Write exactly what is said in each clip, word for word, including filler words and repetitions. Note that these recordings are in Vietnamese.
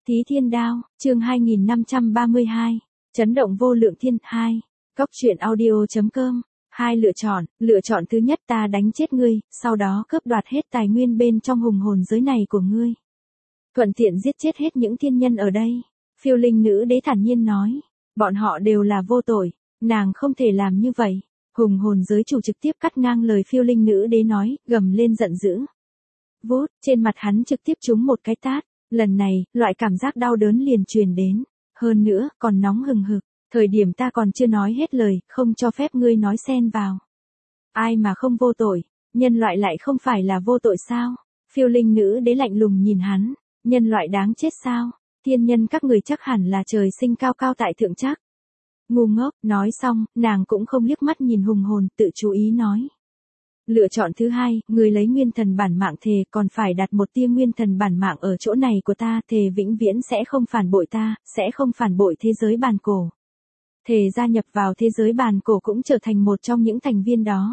Thí Thiên Đao, chương hai nghìn năm trăm ba mươi hai, chấn động vô lượng thiên, hai. Góc truyện audio.com, hai lựa chọn, lựa chọn thứ nhất ta đánh chết ngươi, sau đó cướp đoạt hết tài nguyên bên trong hùng hồn giới này của ngươi. Thuận tiện giết chết hết những thiên nhân ở đây. Phiêu linh nữ đế thản nhiên nói, bọn họ đều là vô tội, nàng không thể làm như vậy. Hùng hồn giới chủ trực tiếp cắt ngang lời phiêu linh nữ đế nói, gầm lên giận dữ. Vút, trên mặt hắn trực tiếp trúng một cái tát. Lần này, loại cảm giác đau đớn liền truyền đến. Hơn nữa, còn nóng hừng hực. Thời điểm ta còn chưa nói hết lời, không cho phép ngươi nói xen vào. Ai mà không vô tội, nhân loại lại không phải là vô tội sao? Phiêu linh nữ đế lạnh lùng nhìn hắn, nhân loại đáng chết sao? Thiên nhân các người chắc hẳn là trời sinh cao cao tại thượng chắc. Ngu ngốc, nói xong, nàng cũng không liếc mắt nhìn hùng hồn, tự chú ý nói. Lựa chọn thứ hai, người lấy nguyên thần bản mạng thề còn phải đặt một tia nguyên thần bản mạng ở chỗ này của ta, thề vĩnh viễn sẽ không phản bội ta, sẽ không phản bội thế giới bàn cổ. Thề gia nhập vào thế giới bàn cổ cũng trở thành một trong những thành viên đó.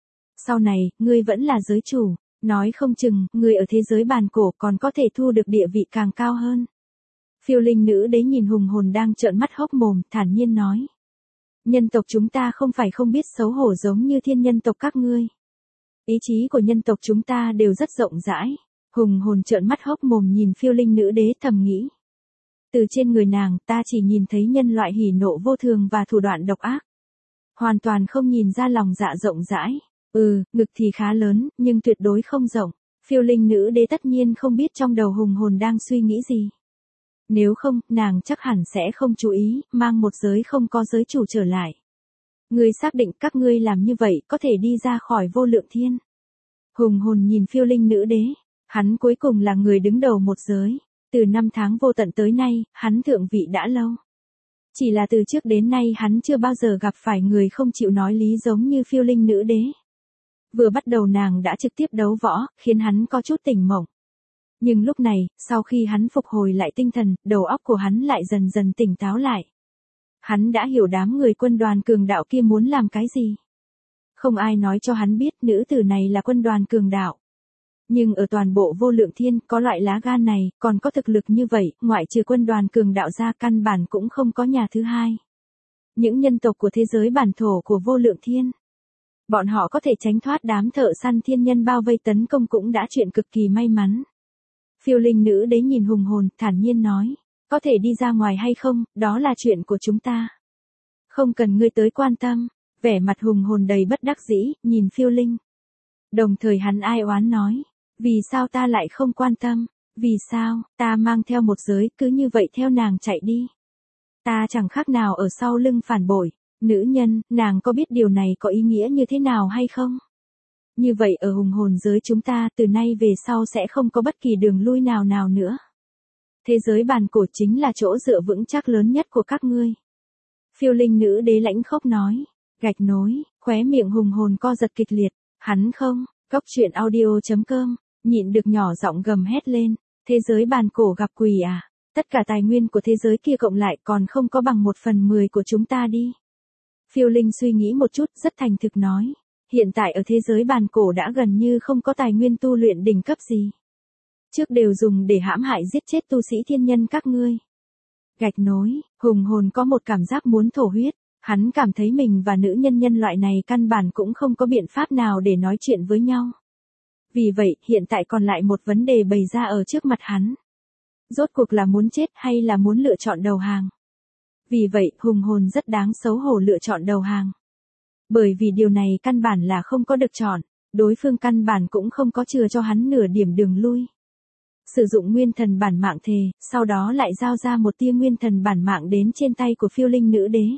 Sau này, ngươi vẫn là giới chủ, nói không chừng, ngươi ở thế giới bàn cổ còn có thể thu được địa vị càng cao hơn. Phiêu linh nữ đế nhìn hùng hồn đang trợn mắt hốc mồm, thản nhiên nói. Nhân tộc chúng ta không phải không biết xấu hổ giống như thiên nhân tộc các ngươi. Ý chí của nhân tộc chúng ta đều rất rộng rãi. Hùng hồn trợn mắt hốc mồm nhìn phiêu linh nữ đế thầm nghĩ. Từ trên người nàng ta chỉ nhìn thấy nhân loại hỉ nộ vô thường và thủ đoạn độc ác. Hoàn toàn không nhìn ra lòng dạ rộng rãi. Ừ, ngực thì khá lớn, nhưng tuyệt đối không rộng. Phiêu linh nữ đế tất nhiên không biết trong đầu hùng hồn đang suy nghĩ gì. Nếu không, nàng chắc hẳn sẽ không chú ý, mang một giới không có giới chủ trở lại. Ngươi xác định các ngươi làm như vậy có thể đi ra khỏi vô lượng thiên. Hùng hồn nhìn phiêu linh nữ đế, hắn cuối cùng là người đứng đầu một giới. Từ năm tháng vô tận tới nay, hắn thượng vị đã lâu. Chỉ là từ trước đến nay hắn chưa bao giờ gặp phải người không chịu nói lý giống như phiêu linh nữ đế. Vừa bắt đầu nàng đã trực tiếp đấu võ, khiến hắn có chút tỉnh mộng. Nhưng lúc này, sau khi hắn phục hồi lại tinh thần, đầu óc của hắn lại dần dần tỉnh táo lại. Hắn đã hiểu đám người quân đoàn cường đạo kia muốn làm cái gì. Không ai nói cho hắn biết nữ tử này là quân đoàn cường đạo. Nhưng ở toàn bộ vô lượng thiên có loại lá gan này, còn có thực lực như vậy, ngoại trừ quân đoàn cường đạo ra căn bản cũng không có nhà thứ hai. Những nhân tộc của thế giới bản thổ của vô lượng thiên. Bọn họ có thể tránh thoát đám thợ săn thiên nhân bao vây tấn công cũng đã chuyện cực kỳ may mắn. Phiêu linh nữ đế nhìn hùng hồn, thản nhiên nói. Có thể đi ra ngoài hay không, đó là chuyện của chúng ta. Không cần ngươi tới quan tâm. Vẻ mặt hùng hồn đầy bất đắc dĩ, nhìn phiêu linh. Đồng thời hắn ai oán nói. Vì sao ta lại không quan tâm? Vì sao, ta mang theo một giới, cứ như vậy theo nàng chạy đi. Ta chẳng khác nào ở sau lưng phản bội. Nữ nhân, nàng có biết điều này có ý nghĩa như thế nào hay không? Như vậy ở hùng hồn giới chúng ta từ nay về sau sẽ không có bất kỳ đường lui nào nào nữa. Thế giới bàn cổ chính là chỗ dựa vững chắc lớn nhất của các ngươi. Phiêu linh nữ đế lãnh khốc nói. Gạch nối, khóe miệng hùng hồn co giật kịch liệt. Hắn không, góc truyện audio.com, nhịn được nhỏ giọng gầm hét lên. Thế giới bàn cổ gặp quỷ à? Tất cả tài nguyên của thế giới kia cộng lại còn không có bằng một phần mười của chúng ta đi. Phiêu linh suy nghĩ một chút rất thành thực nói. Hiện tại ở thế giới bàn cổ đã gần như không có tài nguyên tu luyện đỉnh cấp gì. Trước đều dùng để hãm hại giết chết tu sĩ thiên nhân các ngươi. Gạch nối, hùng hồn có một cảm giác muốn thổ huyết. Hắn cảm thấy mình và nữ nhân nhân loại này căn bản cũng không có biện pháp nào để nói chuyện với nhau. Vì vậy, hiện tại còn lại một vấn đề bày ra ở trước mặt hắn. Rốt cuộc là muốn chết hay là muốn lựa chọn đầu hàng? Vì vậy, hùng hồn rất đáng xấu hổ lựa chọn đầu hàng. Bởi vì điều này căn bản là không có được chọn, đối phương căn bản cũng không có chừa cho hắn nửa điểm đường lui. Sử dụng nguyên thần bản mạng thề, sau đó lại giao ra một tia nguyên thần bản mạng đến trên tay của phiêu linh nữ đế.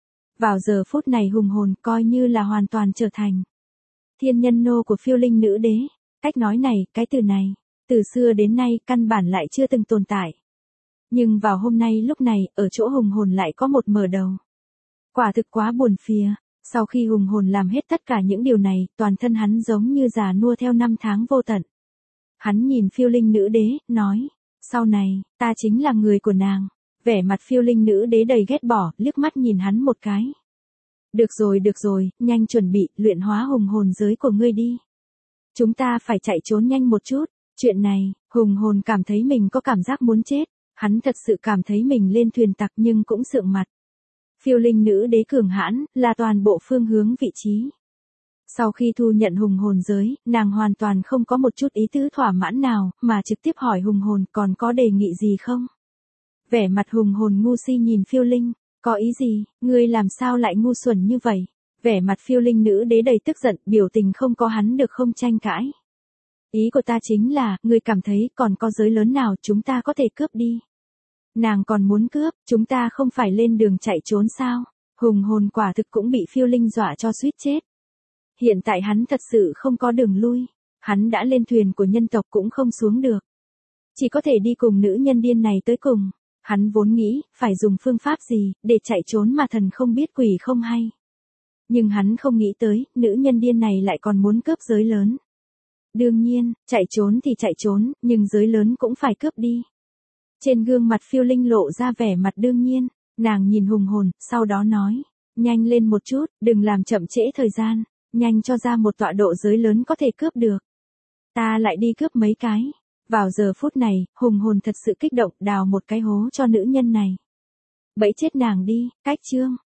Vào giờ phút này hùng hồn coi như là hoàn toàn trở thành thiên nhân nô của phiêu linh nữ đế. Cách nói này, cái từ này, từ xưa đến nay căn bản lại chưa từng tồn tại. Nhưng vào hôm nay lúc này, ở chỗ hùng hồn lại có một mở đầu. Quả thực quá buồn phìa. Sau khi hùng hồn làm hết tất cả những điều này, toàn thân hắn giống như già nua theo năm tháng vô tận. Hắn nhìn phiêu linh nữ đế, nói, sau này, ta chính là người của nàng. Vẻ mặt phiêu linh nữ đế đầy ghét bỏ, liếc mắt nhìn hắn một cái. Được rồi được rồi, nhanh chuẩn bị, luyện hóa hùng hồn giới của ngươi đi. Chúng ta phải chạy trốn nhanh một chút. Chuyện này, hùng hồn cảm thấy mình có cảm giác muốn chết. Hắn thật sự cảm thấy mình lên thuyền tặc nhưng cũng sượng mặt. Phiêu linh nữ đế cường hãn, là toàn bộ phương hướng vị trí. Sau khi thu nhận hùng hồn giới, nàng hoàn toàn không có một chút ý tứ thỏa mãn nào, mà trực tiếp hỏi hùng hồn còn có đề nghị gì không? Vẻ mặt hùng hồn ngu si nhìn phiêu linh, có ý gì, ngươi làm sao lại ngu xuẩn như vậy? Vẻ mặt phiêu linh nữ đế đầy tức giận, biểu tình không có hắn được không tranh cãi. Ý của ta chính là, ngươi cảm thấy còn có giới lớn nào chúng ta có thể cướp đi? Nàng còn muốn cướp, chúng ta không phải lên đường chạy trốn sao? Hùng hồn quả thực cũng bị phiêu linh dọa cho suýt chết. Hiện tại hắn thật sự không có đường lui. Hắn đã lên thuyền của nhân tộc cũng không xuống được. Chỉ có thể đi cùng nữ nhân điên này tới cùng. Hắn vốn nghĩ, phải dùng phương pháp gì, để chạy trốn mà thần không biết quỷ không hay. Nhưng hắn không nghĩ tới, nữ nhân điên này lại còn muốn cướp giới lớn. Đương nhiên, chạy trốn thì chạy trốn, nhưng giới lớn cũng phải cướp đi. Trên gương mặt phiêu linh lộ ra vẻ mặt đương nhiên, nàng nhìn hùng hồn, sau đó nói, nhanh lên một chút, đừng làm chậm trễ thời gian, nhanh cho ra một tọa độ giới lớn có thể cướp được. Ta lại đi cướp mấy cái. Vào giờ phút này, hùng hồn thật sự kích động đào một cái hố cho nữ nhân này. Bẫy chết nàng đi, cách chương.